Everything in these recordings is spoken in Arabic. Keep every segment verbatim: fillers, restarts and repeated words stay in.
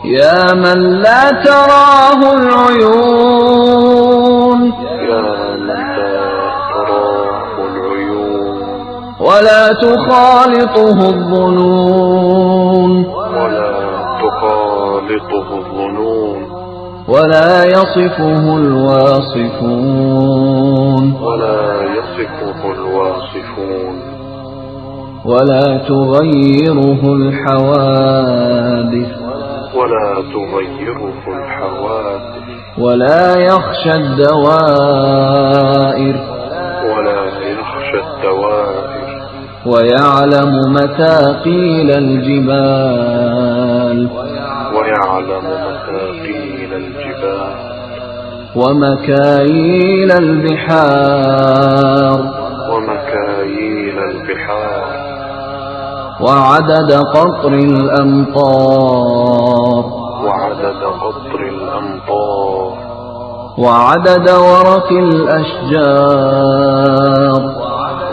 يا من لا تراه العيون ولا تخالطه الظنون ولا يصفه الواصفون ولا تغيره الحوادث ولا يخشى الدوائر ويعلم مثاقيل الجبال ومكاييل البحار وعدد قطر الأمطار وعدد ورق الأشجار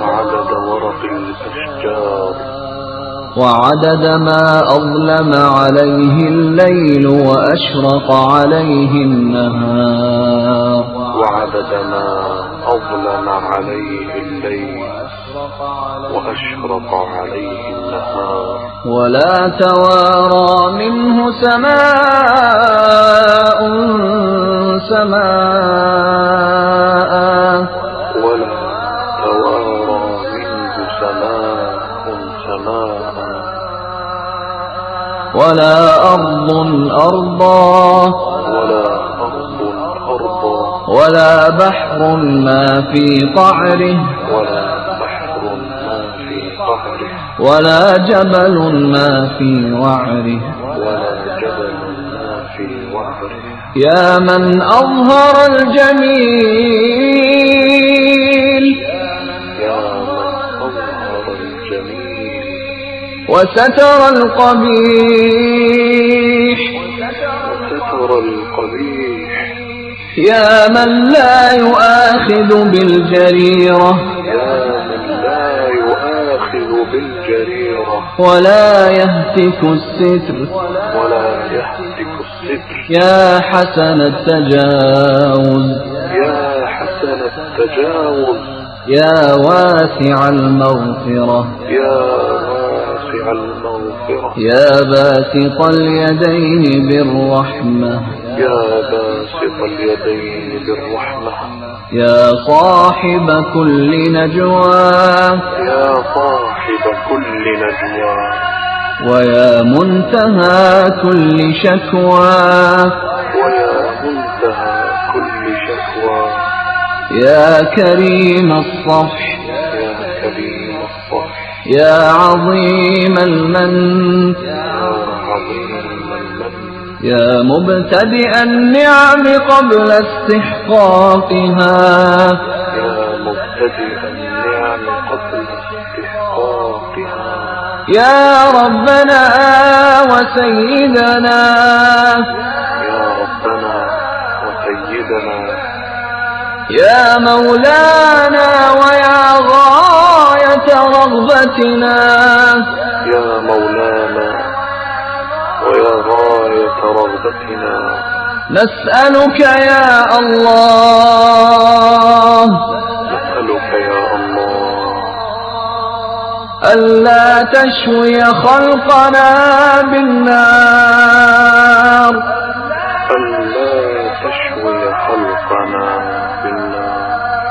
وعدد ما أظلم عليه الليل وأشرق عليه النهار وعدد ما أظلم عليه الليل وأشرق عليه النهار ولا توارى منه سماء سماء ولا توارى منه سماء سماء ولا أرض أرضا ولا أرض أرضا ولا بحر ما في قعره ولا بحر ما في قعره ولا جبل ما في وعره ولا جبل ما في وعره يا من أظهر الجميل وستر القبيح وستر القبيح يا من لا يؤاخذ بالجريرة يا من لا يؤاخذ بالجريرة ولا يهتك الستر ولا يهتك الستر يا حسن التجاوز يا حسن التجاوز يا واسع المغفرة يا المغفرة يا باسط اليدين بالرحمة يا باسط اليدين بالرحمة يا صاحب كل نجوى يا صاحب كل نجوى ويا منتهى كل شكوى ويا منتهى كل شكوى يا كريم الصفح يا كريم الصفح يا عظيم المن يا مبتدئ النعم قبل استحقاقها يا مبتدئ النعم قبل استحقاقها يا ربنا وسيدنا يا ربنا وسيدنا يا مولانا ويا غاية رغبتنا يا مولانا ويا غاية رغبتنا نسألك يا الله نسألك يا الله ألا تشوي خلقنا بالنار ألا تشوي خلقنا بالنار